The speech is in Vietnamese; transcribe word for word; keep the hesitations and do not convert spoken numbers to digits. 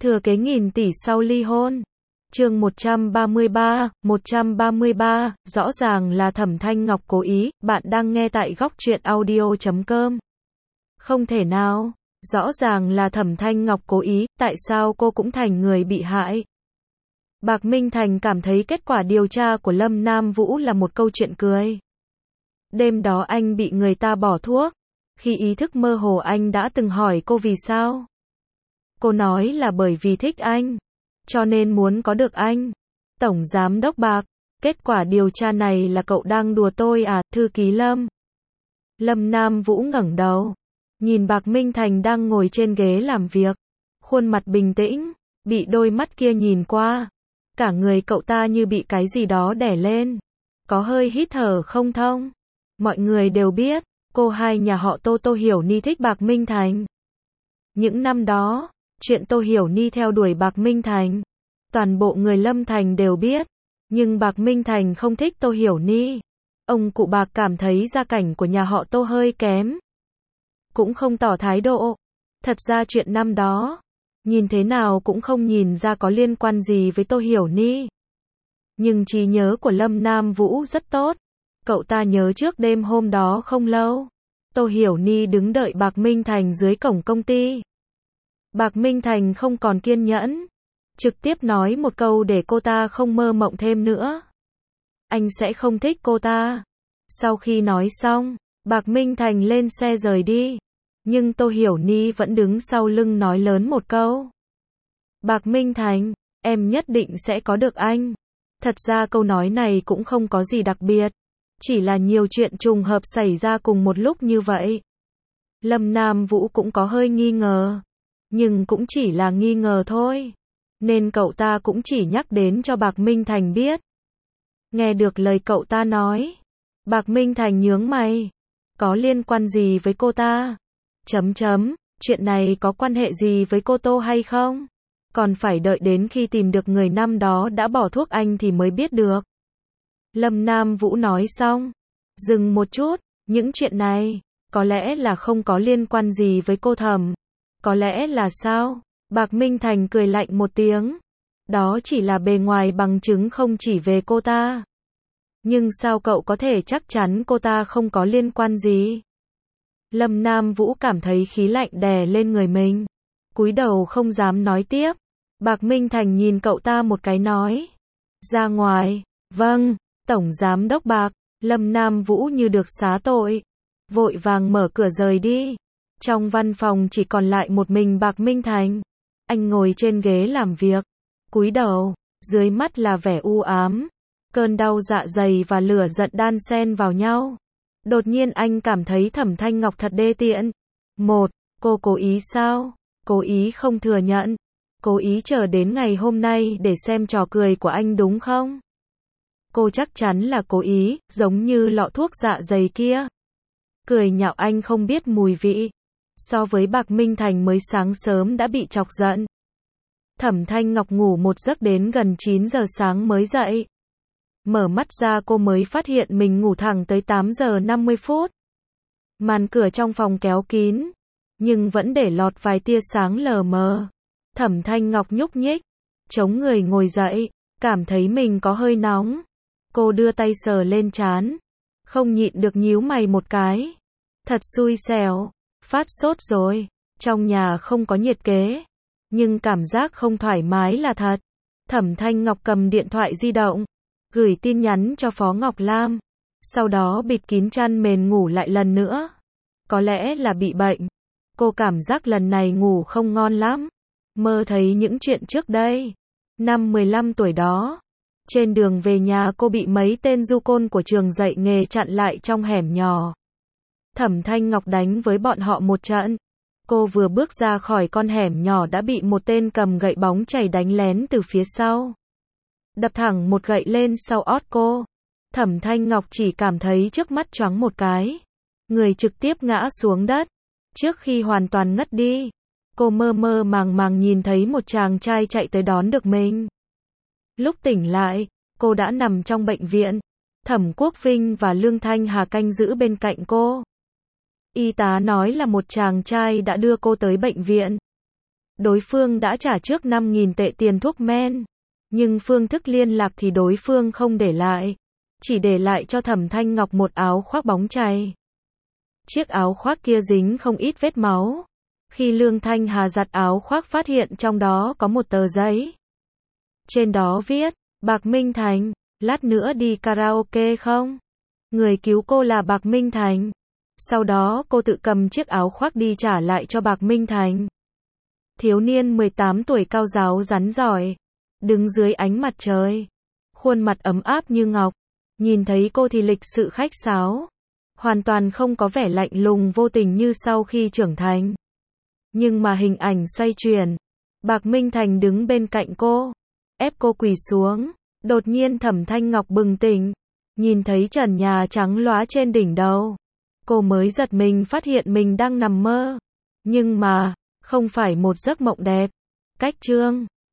Thừa kế nghìn tỷ sau ly hôn. Chương một trăm ba mươi ba, một trăm ba mươi ba, rõ ràng là Thẩm Thanh Ngọc cố ý, bạn đang nghe tại góc truyện audio chấm com. Không thể nào, rõ ràng là Thẩm Thanh Ngọc cố ý, tại sao cô cũng thành người bị hại? Bạc Minh Thành cảm thấy kết quả điều tra của Lâm Nam Vũ là một câu chuyện cười. Đêm đó anh bị người ta bỏ thuốc. Khi ý thức mơ hồ anh đã từng hỏi cô vì sao. Cô nói là bởi vì thích anh, cho nên muốn có được anh. Tổng Giám Đốc Bạc, kết quả điều tra này là cậu đang đùa tôi à, thư ký Lâm. Lâm Nam Vũ ngẩng đầu, nhìn Bạc Minh Thành đang ngồi trên ghế làm việc, khuôn mặt bình tĩnh, bị đôi mắt kia nhìn qua. Cả người cậu ta như bị cái gì đó đè lên, có hơi hít thở không thông. Mọi người đều biết, cô hai nhà họ Tô Tô Hiểu Ni thích Bạc Minh Thành. Những năm đó, chuyện Tô Hiểu Ni theo đuổi Bạc Minh Thành, toàn bộ người Lâm Thành đều biết, nhưng Bạc Minh Thành không thích Tô Hiểu Ni. Ông cụ Bạc cảm thấy gia cảnh của nhà họ Tô hơi kém, cũng không tỏ thái độ. Thật ra chuyện năm đó, nhìn thế nào cũng không nhìn ra có liên quan gì với Tô Hiểu Ni. Nhưng trí nhớ của Lâm Nam Vũ rất tốt. Cậu ta nhớ trước đêm hôm đó không lâu, Tô Hiểu Ni đứng đợi Bạc Minh Thành dưới cổng công ty. Bạc Minh Thành không còn kiên nhẫn, trực tiếp nói một câu để cô ta không mơ mộng thêm nữa. Anh sẽ không thích cô ta. Sau khi nói xong, Bạc Minh Thành lên xe rời đi. Nhưng Tô Hiểu Ni vẫn đứng sau lưng nói lớn một câu. Bạc Minh Thành, em nhất định sẽ có được anh. Thật ra câu nói này cũng không có gì đặc biệt, chỉ là nhiều chuyện trùng hợp xảy ra cùng một lúc như vậy. Lâm Nam Vũ cũng có hơi nghi ngờ, nhưng cũng chỉ là nghi ngờ thôi, nên cậu ta cũng chỉ nhắc đến cho Bạc Minh Thành biết. Nghe được lời cậu ta nói, Bạc Minh Thành nhướng mày. Có liên quan gì với cô ta? Chấm chấm, chuyện này có quan hệ gì với cô Tô hay không? Còn phải đợi đến khi tìm được người năm đó đã bỏ thuốc anh thì mới biết được. Lâm Nam Vũ nói xong, dừng một chút, những chuyện này, có lẽ là không có liên quan gì với cô Thẩm. Có lẽ là sao? Bạc Minh Thành cười lạnh một tiếng. Đó chỉ là bề ngoài bằng chứng không chỉ về cô ta. Nhưng sao cậu có thể chắc chắn cô ta không có liên quan gì? Lâm Nam Vũ cảm thấy khí lạnh đè lên người mình, cúi đầu không dám nói tiếp. Bạc Minh Thành nhìn cậu ta một cái nói. Ra ngoài. Vâng, Tổng Giám Đốc Bạc. Lâm Nam Vũ như được xá tội, vội vàng mở cửa rời đi. Trong văn phòng chỉ còn lại một mình Bạc Minh Thành. Anh ngồi trên ghế làm việc, cúi đầu, dưới mắt là vẻ u ám. Cơn đau dạ dày và lửa giận đan xen vào nhau. Đột nhiên anh cảm thấy Thẩm Thanh Ngọc thật đê tiện. Một, cô cố ý sao? Cố ý không thừa nhận. Cố ý chờ đến ngày hôm nay để xem trò cười của anh đúng không? Cô chắc chắn là cố ý, giống như lọ thuốc dạ dày kia. Cười nhạo anh không biết mùi vị. So với Bạc Minh Thành mới sáng sớm đã bị chọc giận. Thẩm Thanh Ngọc ngủ một giấc đến gần chín giờ sáng mới dậy. Mở mắt ra cô mới phát hiện mình ngủ thẳng tới tám giờ năm mươi phút. Màn cửa trong phòng kéo kín, nhưng vẫn để lọt vài tia sáng lờ mờ. Thẩm Thanh Ngọc nhúc nhích, chống người ngồi dậy, cảm thấy mình có hơi nóng. Cô đưa tay sờ lên trán, không nhịn được nhíu mày một cái. Thật xui xẻo, phát sốt rồi. Trong nhà không có nhiệt kế, nhưng cảm giác không thoải mái là thật. Thẩm Thanh Ngọc cầm điện thoại di động, gửi tin nhắn cho Phó Ngọc Lam, sau đó bịt kín chăn mền ngủ lại lần nữa. Có lẽ là bị bệnh, cô cảm giác lần này ngủ không ngon lắm. Mơ thấy những chuyện trước đây. Năm mười lăm tuổi đó, trên đường về nhà cô bị mấy tên du côn của trường dạy nghề chặn lại trong hẻm nhỏ. Thẩm Thanh Ngọc đánh với bọn họ một trận. Cô vừa bước ra khỏi con hẻm nhỏ đã bị một tên cầm gậy bóng chảy đánh lén từ phía sau. Đập thẳng một gậy lên sau ót cô. Thẩm Thanh Ngọc chỉ cảm thấy trước mắt choáng một cái. Người trực tiếp ngã xuống đất. Trước khi hoàn toàn ngất đi, cô mơ mơ màng màng nhìn thấy một chàng trai chạy tới đón được mình. Lúc tỉnh lại, cô đã nằm trong bệnh viện. Thẩm Quốc Vinh và Lương Thanh Hà canh giữ bên cạnh cô. Y tá nói là một chàng trai đã đưa cô tới bệnh viện. Đối phương đã trả trước năm nghìn tệ tiền thuốc men. Nhưng phương thức liên lạc thì đối phương không để lại. Chỉ để lại cho Thẩm Thanh Ngọc một áo khoác bóng chày. Chiếc áo khoác kia dính không ít vết máu. Khi Lương Thanh Hà giặt áo khoác phát hiện trong đó có một tờ giấy. Trên đó viết, Bạc Minh Thành, lát nữa đi karaoke không? Người cứu cô là Bạc Minh Thành. Sau đó cô tự cầm chiếc áo khoác đi trả lại cho Bạc Minh Thành. Thiếu niên mười tám tuổi cao ráo rắn giỏi. Đứng dưới ánh mặt trời. Khuôn mặt ấm áp như ngọc. Nhìn thấy cô thì lịch sự khách sáo. Hoàn toàn không có vẻ lạnh lùng vô tình như sau khi trưởng thành. Nhưng mà hình ảnh xoay chuyển. Bạc Minh Thành đứng bên cạnh cô. Ép cô quỳ xuống. Đột nhiên Thẩm Thanh Ngọc bừng tỉnh. Nhìn thấy trần nhà trắng lóa trên đỉnh đầu. Cô mới giật mình phát hiện mình đang nằm mơ. Nhưng mà, không phải một giấc mộng đẹp. Cách chương